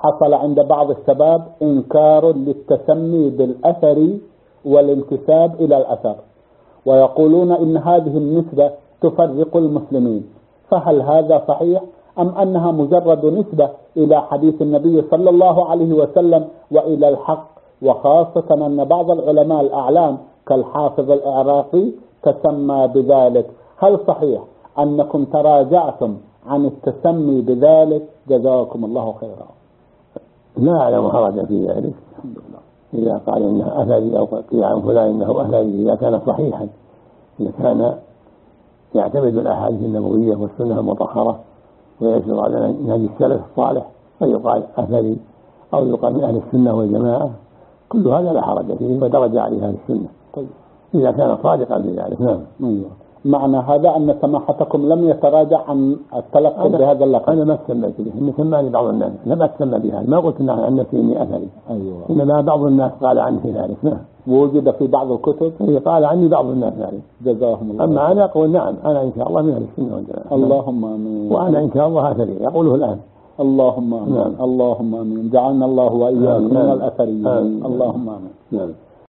حصل عند بعض الشباب إنكار للتسمي بالأثر والانتساب إلى الأثر، ويقولون إن هذه النسبة تفرق المسلمين، فهل هذا صحيح أم أنها مجرد نسبة إلى حديث النبي صلى الله عليه وسلم وإلى الحق؟ وخاصة أن بعض العلماء الأعلام كالحافظ العراقي تسمى بذلك. هل صحيح أنكم تراجعتم عن التسمي بذلك؟ جزاكم الله خيرا. لا أعلم حرج في ذلك إذا قال إنه أثري أو قيل عن فلان إنه أثري، إذا كان صحيحا، إذا كان يعتمد الأحاديث النبوية والسنة المطهرة ويسير على نهج السلف الصالح فيقال أثري أو يقال من أهل السنة والجماعة، كل هذا لا حرج فيه ودرج عليه أهل السنة. طيب. إذا كان صادقا في ذلك. نعم. معنى هذا أن سماحتكم لم يتراجع عن التلقب بهذا اللقب؟ أنا ما سميت به، إن سماني بعض الناس، لم أتسمى بهذا، ما قلت عن نفسي إني أثري. أيوة. إنما بعض الناس قال عني ذلك. نعم. ووجد في بعض الكتب قال عني بعض الناس ذلك. جزاهم الله. أما أنا أقول نعم، أنا إن شاء الله من أهل السنة والجماعة. اللهم آمين. وأنا إن شاء الله أثري، يقوله الآن. اللهم آمين. نعم. اللهم آمين. جعلنا الله وإياكم من الأثريين. اللهم آمين. نعم.